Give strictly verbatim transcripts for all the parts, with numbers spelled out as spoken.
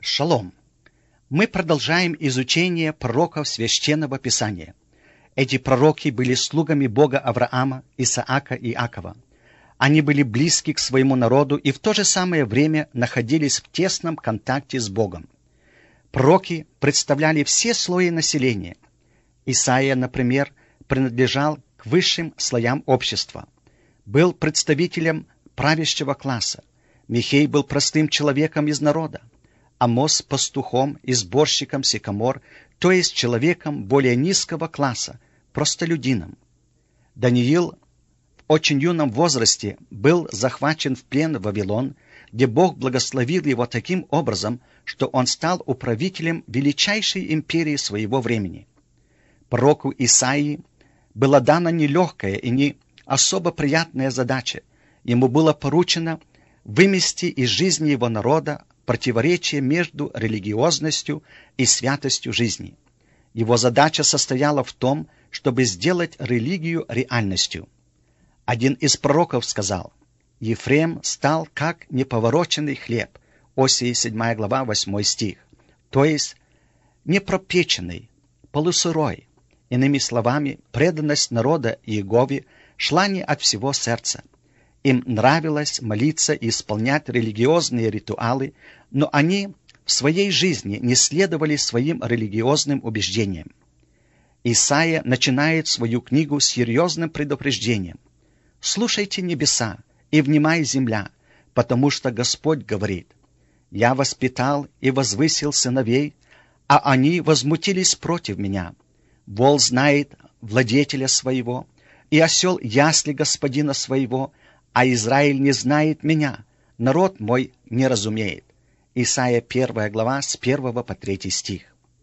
Шалом! Мы продолжаем изучение пророков Священного Писания. Эти пророки были слугами Бога Авраама, Исаака и Иакова. Они были близки к своему народу и в то же самое время находились в тесном контакте с Богом. Пророки представляли все слои населения. Исаия, например, принадлежал к высшим слоям общества, был представителем правящего класса. Михей был простым человеком из народа, Амос — пастухом и сборщиком сикамор, то есть человеком более низкого класса, простолюдином. Даниил в очень юном возрасте был захвачен в плен в Вавилон, где Бог благословил его таким образом, что он стал управителем величайшей империи своего времени. Пророку Исаии была дана нелегкая и не особо приятная задача. Ему было поручено вымести из жизни его народа противоречие между религиозностью и святостью жизни. Его задача состояла в том, чтобы сделать религию реальностью. Один из пророков сказал: «Ефрем стал как неповороченный хлеб», Осии седьмая глава, восьмой стих, то есть непропеченный, полусырой. Иными словами, преданность народа Иегове шла не от всего сердца. Им нравилось молиться и исполнять религиозные ритуалы, но они в своей жизни не следовали своим религиозным убеждениям. Исаия начинает свою книгу с серьезным предупреждением: «Слушайте небеса и внимай земля, потому что Господь говорит: я воспитал и возвысил сыновей, а они возмутились против меня. Вол знает владетеля своего, и осел ясли господина своего, а Израиль не знает меня, народ мой не разумеет». Исайя первая глава с первого по третий стих.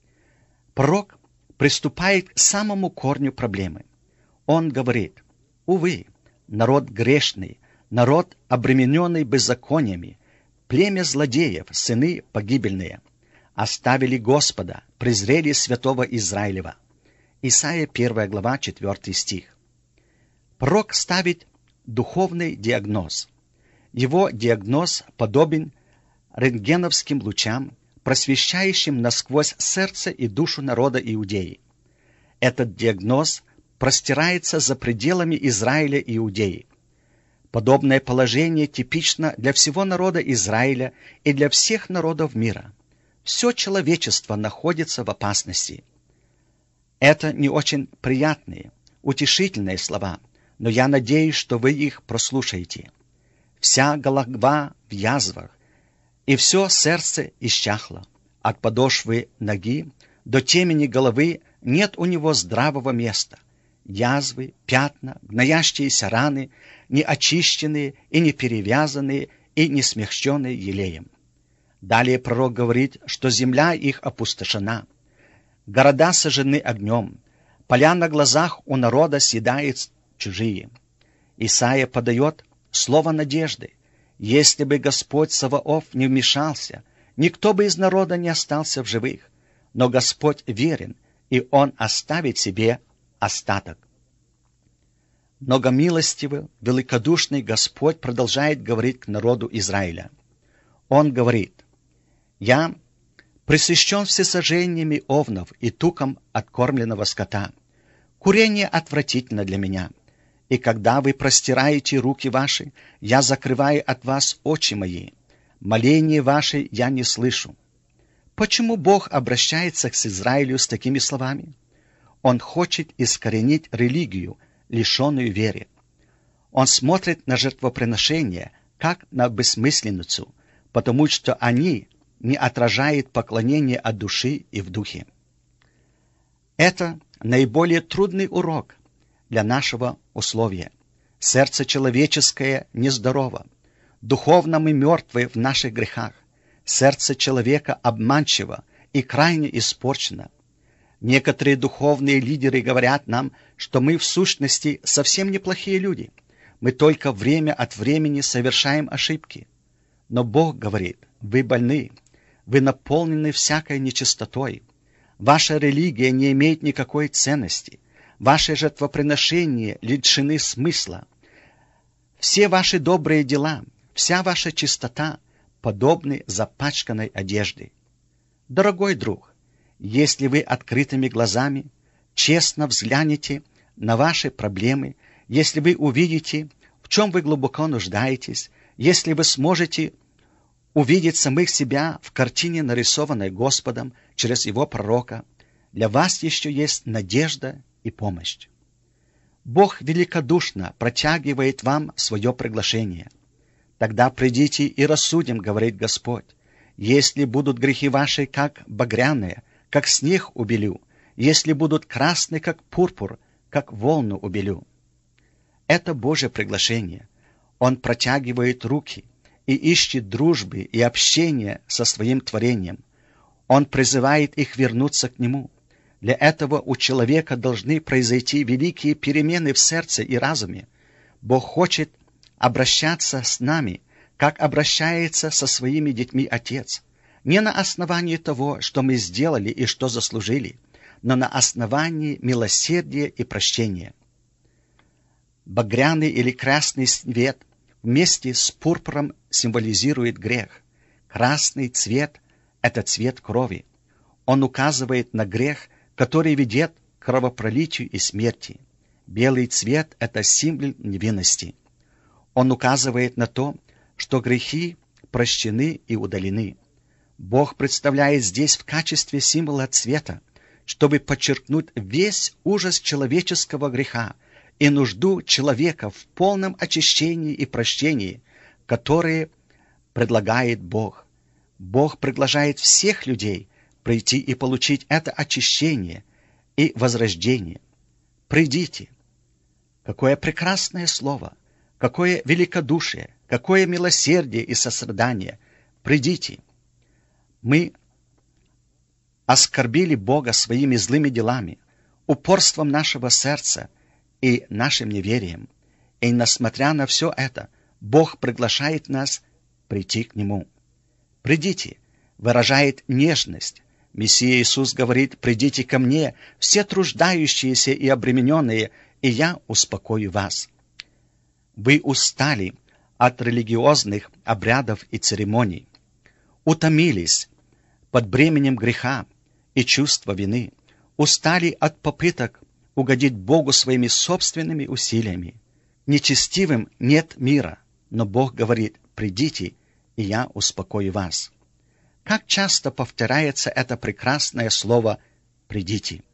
Пророк приступает к самому корню проблемы. Он говорит: увы, народ грешный, народ, обремененный беззакониями, племя злодеев, сыны погибельные, оставили Господа, презрели святого Израилева. Исайя первая глава, четвертый стих. Пророк ставит духовный диагноз. Его диагноз подобен рентгеновским лучам, просвещающим насквозь сердце и душу народа Иудеи. Этот диагноз простирается за пределами Израиля и Иудеи. Подобное положение типично для всего народа Израиля и для всех народов мира. Все человечество находится в опасности. Это не очень приятные, утешительные слова, но я надеюсь, что вы их прослушаете. Вся голова в язвах, и все сердце исчахло. От подошвы ноги до темени головы нет у него здравого места. Язвы, пятна, гноящиеся раны, не очищенные и не перевязанные и не смягченные елеем. Далее пророк говорит, что земля их опустошена, города сожжены огнем, поля на глазах у народа съедает чужие. Исайя подает слово надежды. Если бы Господь Саваоф не вмешался, никто бы из народа не остался в живых. Но Господь верен, и Он оставит себе остаток. Многомилостивый, великодушный Господь продолжает говорить к народу Израиля. Он говорит: «Я пресыщен всесожжениями овнов и туком откормленного скота. Курение отвратительно для меня. И когда вы простираете руки ваши, я закрываю от вас очи мои. Моления ваши я не слышу». Почему Бог обращается к Израилю с такими словами? Он хочет искоренить религию, лишенную веры. Он смотрит на жертвоприношения, как на бессмысленницу, потому что они не отражают поклонение от души и в духе. Это наиболее трудный урок для нашего условия. Сердце человеческое нездорово. Духовно мы мертвы в наших грехах. Сердце человека обманчиво и крайне испорчено. Некоторые духовные лидеры говорят нам, что мы в сущности совсем неплохие люди. Мы только время от времени совершаем ошибки. Но Бог говорит: вы больны, вы наполнены всякой нечистотой. Ваша религия не имеет никакой ценности. Ваши жертвоприношения лишены смысла. Все ваши добрые дела, вся ваша чистота подобны запачканной одежде. Дорогой друг, если вы открытыми глазами честно взглянете на ваши проблемы, если вы увидите, в чем вы глубоко нуждаетесь, если вы сможете увидеть самих себя в картине, нарисованной Господом через Его пророка, для вас еще есть надежда и помощь. Бог великодушно протягивает вам свое приглашение. Тогда придите и рассудим, говорит Господь. Если будут грехи ваши, как багряные, как снег убелю, если будут красны, как пурпур, как волну убелю. Это Божье приглашение. Он протягивает руки и ищет дружбы и общения со своим творением. Он призывает их вернуться к Нему. Для этого у человека должны произойти великие перемены в сердце и разуме. Бог хочет обращаться с нами, как обращается со своими детьми Отец, не на основании того, что мы сделали и что заслужили, но на основании милосердия и прощения. Багряный или красный цвет вместе с пурпуром символизирует грех. Красный цвет — это цвет крови. Он указывает на грех, который ведет к кровопролитию и смерти. Белый цвет — это символ невинности. Он указывает на то, что грехи прощены и удалены. Бог представляет здесь в качестве символа цвета, чтобы подчеркнуть весь ужас человеческого греха и нужду человека в полном очищении и прощении, которые предлагает Бог. Бог приглашает всех людей прийти и получить это очищение и возрождение. Придите. Какое прекрасное слово, какое великодушие, какое милосердие и сострадание. Придите. Мы оскорбили Бога своими злыми делами, упорством нашего сердца и нашим неверием. И несмотря на все это, Бог приглашает нас прийти к Нему. Придите, выражает нежность. Мессия Иисус говорит: «Придите ко мне, все труждающиеся и обремененные, и я успокою вас». Вы устали от религиозных обрядов и церемоний, утомились под бременем греха и чувства вины, устали от попыток угодить Богу своими собственными усилиями. Нечестивым нет мира, но Бог говорит: «Придите, и я успокою вас». Как часто повторяется это прекрасное слово «придите».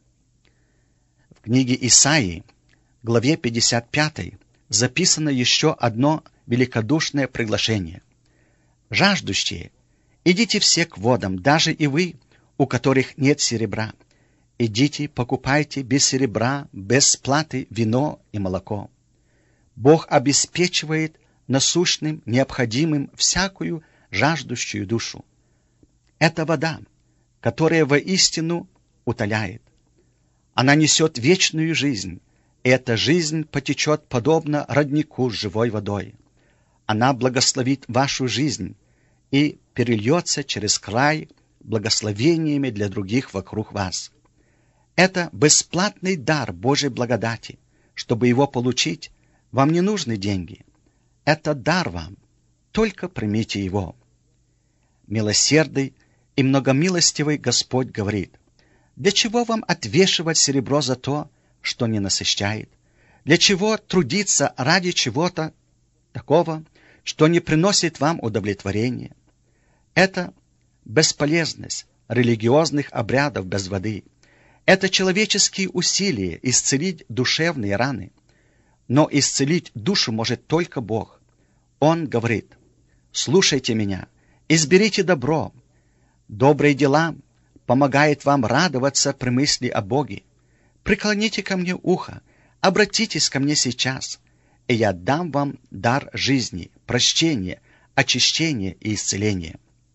В книге Исаии, главе пятьдесят пятой, записано еще одно великодушное приглашение. «Жаждущие, идите все к водам, даже и вы, у которых нет серебра. Идите, покупайте без серебра, без платы вино и молоко». Бог обеспечивает насущным, необходимым всякую жаждущую душу. Это вода, которая воистину утоляет. Она несет вечную жизнь, и эта жизнь потечет подобно роднику с живой водой. Она благословит вашу жизнь и перельется через край благословениями для других вокруг вас. Это бесплатный дар Божьей благодати. Чтобы его получить, вам не нужны деньги. Это дар вам, только примите его. Милосердный и многомилостивый Господь говорит: «Для чего вам отвешивать серебро за то, что не насыщает? Для чего трудиться ради чего-то такого, что не приносит вам удовлетворения?» Это бесполезность религиозных обрядов без воды. Это человеческие усилия исцелить душевные раны. Но исцелить душу может только Бог. Он говорит: «Слушайте меня, изберите добро». Добрые дела помогают вам радоваться при мысли о Боге. Преклоните ко мне ухо, обратитесь ко мне сейчас, и я дам вам дар жизни, прощения, очищения и исцеления.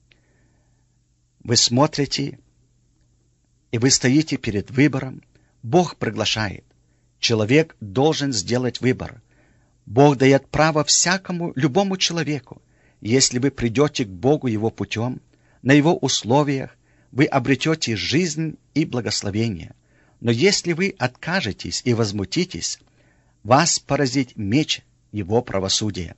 Вы смотрите, и вы стоите перед выбором. Бог приглашает. Человек должен сделать выбор. Бог дает право всякому, любому человеку. Если вы придете к Богу Его путем, на Его условиях, вы обретете жизнь и благословение. Но если вы откажетесь и возмутитесь, вас поразит меч Его правосудия.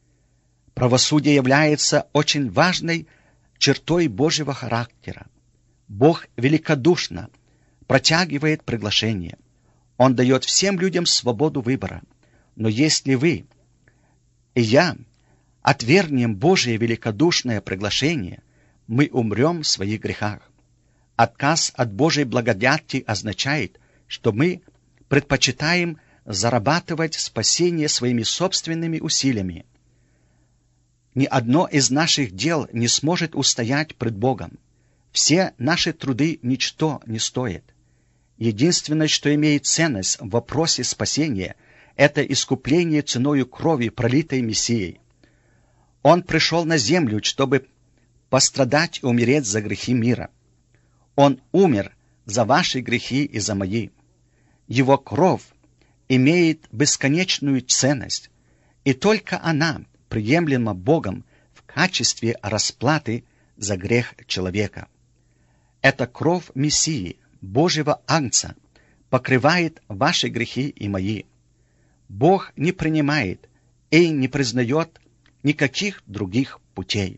Правосудие является очень важной чертой Божьего характера. Бог великодушно протягивает приглашение. Он дает всем людям свободу выбора. Но если вы и я отвергнем Божие великодушное приглашение, мы умрем в своих грехах. Отказ от Божьей благодати означает, что мы предпочитаем зарабатывать спасение своими собственными усилиями. Ни одно из наших дел не сможет устоять пред Богом. Все наши труды ничто не стоят. Единственное, что имеет ценность в вопросе спасения, это искупление ценою крови, пролитой Мессией. Он пришел на землю, чтобы пострадать и умереть за грехи мира. Он умер за ваши грехи и за мои. Его кровь имеет бесконечную ценность, и только она приемлема Богом в качестве расплаты за грех человека. Эта кровь Мессии, Божьего Агнца, покрывает ваши грехи и мои. Бог не принимает и не признает никаких других путей.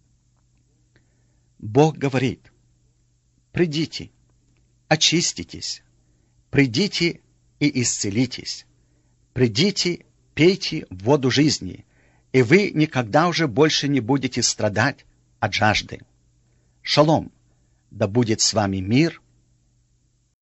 Бог говорит: «Придите, очиститесь, придите и исцелитесь, придите, пейте воду жизни, и вы никогда уже больше не будете страдать от жажды. Шалом, да будет с вами мир